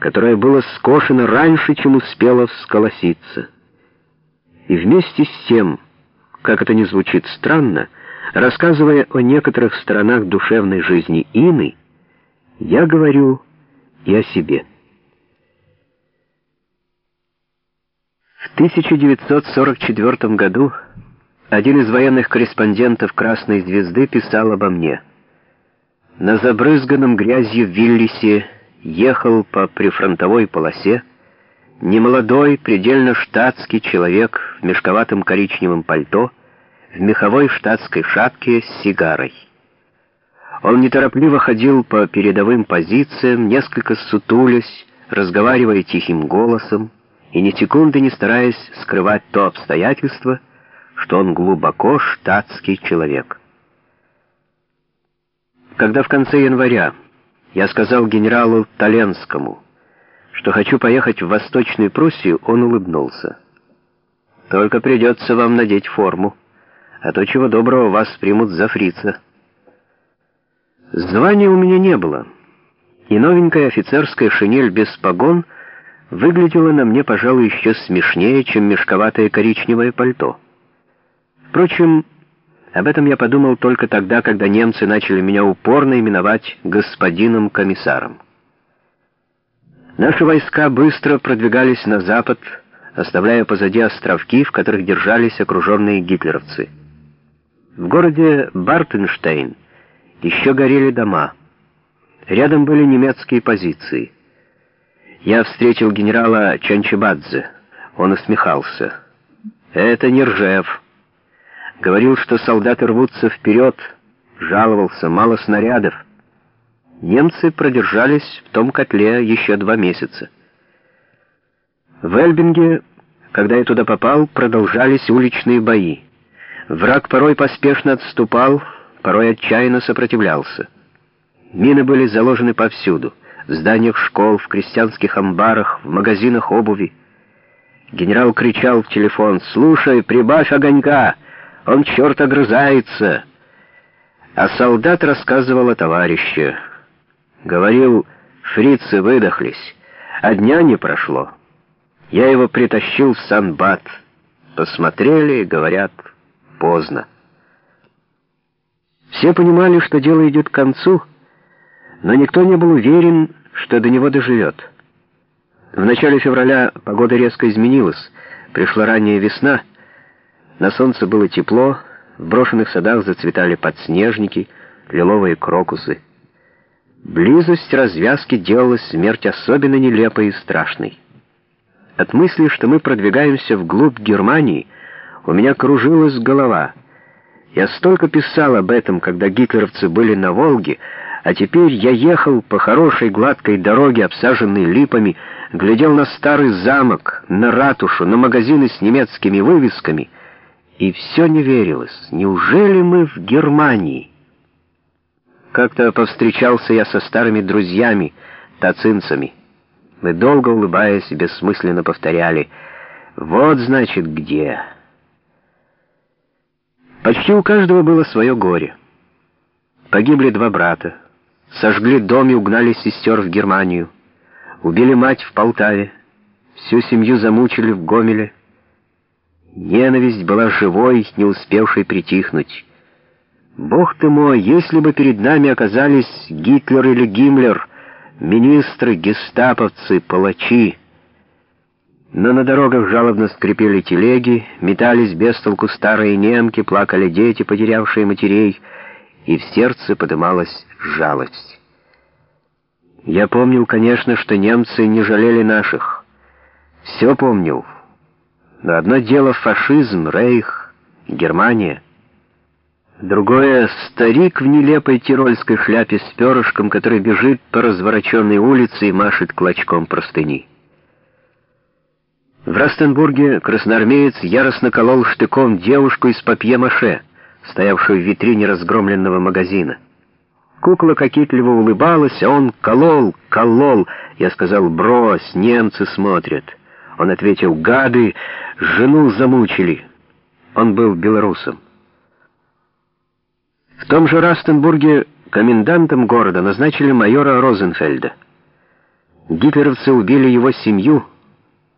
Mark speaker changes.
Speaker 1: которое было скошено раньше, чем успело всколоситься. И вместе с тем, как это ни звучит странно, рассказывая о некоторых сторонах душевной жизни Ины, я говорю и о себе. В 1944 году один из военных корреспондентов «Красной звезды» писал обо мне. На забрызганном грязью Виллисе ехал по прифронтовой полосе немолодой, предельно штатский человек в мешковатом коричневом пальто, в меховой штатской шапке с сигарой. Он неторопливо ходил по передовым позициям, несколько сутулясь, разговаривая тихим голосом и ни секунды не стараясь скрывать то обстоятельство, что он глубоко штатский человек. Когда в конце января я сказал генералу Таленскому, что хочу поехать в Восточную Пруссию, он улыбнулся. «Только придется вам надеть форму, а то чего доброго вас примут за фрица». Звания у меня не было, и новенькая офицерская шинель без погон выглядела на мне, пожалуй, еще смешнее, чем мешковатое коричневое пальто. Впрочем, об этом я подумал только тогда, когда немцы начали меня упорно именовать господином комиссаром. Наши войска быстро продвигались на запад, оставляя позади островки, в которых держались окруженные гитлеровцы. В городе Бартенштейн еще горели дома. Рядом были немецкие позиции. Я встретил генерала Чанчибадзе. Он усмехался. «Это не Ржев». Говорил, что солдаты рвутся вперед, жаловался, мало снарядов. Немцы продержались в том котле еще 2 месяца. В Эльбинге, когда я туда попал, продолжались уличные бои. Враг порой поспешно отступал, порой отчаянно сопротивлялся. Мины были заложены повсюду: в зданиях школ, в крестьянских амбарах, в магазинах обуви. Генерал кричал в телефон: «Слушай, прибавь огонька! Он, черт, огрызается!» А солдат рассказывал о товарище. Говорил: «Фрицы выдохлись, а дня не прошло. Я его притащил в Сан-Бат. Посмотрели, говорят, поздно». Все понимали, что дело идет к концу, но никто не был уверен, что до него доживет. В начале февраля погода резко изменилась, пришла ранняя весна, на солнце было тепло, в брошенных садах зацветали подснежники, лиловые крокусы. Близость развязки делала смерть особенно нелепой и страшной. От мысли, что мы продвигаемся вглубь Германии, у меня кружилась голова. Я столько писал об этом, когда гитлеровцы были на Волге, а теперь я ехал по хорошей гладкой дороге, обсаженной липами, глядел на старый замок, на ратушу, на магазины с немецкими вывесками, и все не верилось. Неужели мы в Германии? Как-то повстречался я со старыми друзьями, тацинцами. Мы, долго улыбаясь, бессмысленно повторяли: «Вот, значит, где». Почти у каждого было свое горе. Погибли 2 брата, сожгли дом и угнали сестер в Германию, убили мать в Полтаве, всю семью замучили в Гомеле. Ненависть была живой, не успевшей притихнуть. Бог ты мой, если бы перед нами оказались Гитлер или Гиммлер, министры, гестаповцы, палачи. Но на дорогах жалобно скрипели телеги, метались без толку старые немки, плакали дети, потерявшие матерей, и в сердце подымалась жалость. Я помнил, конечно, что немцы не жалели наших. Все помнил. Но одно дело фашизм, рейх, Германия. Другое — старик в нелепой тирольской шляпе с перышком, который бежит по развороченной улице и машет клочком простыни. В Растенбурге красноармеец яростно колол штыком девушку из папье-маше, стоявшую в витрине разгромленного магазина. Кукла кокетливо улыбалась, а он колол. Я сказал: «Брось, немцы смотрят». Он ответил: «Гады, жену замучили». Он был белорусом. В том же Растенбурге комендантом города назначили майора Розенфельда. Гитлеровцы убили его семью,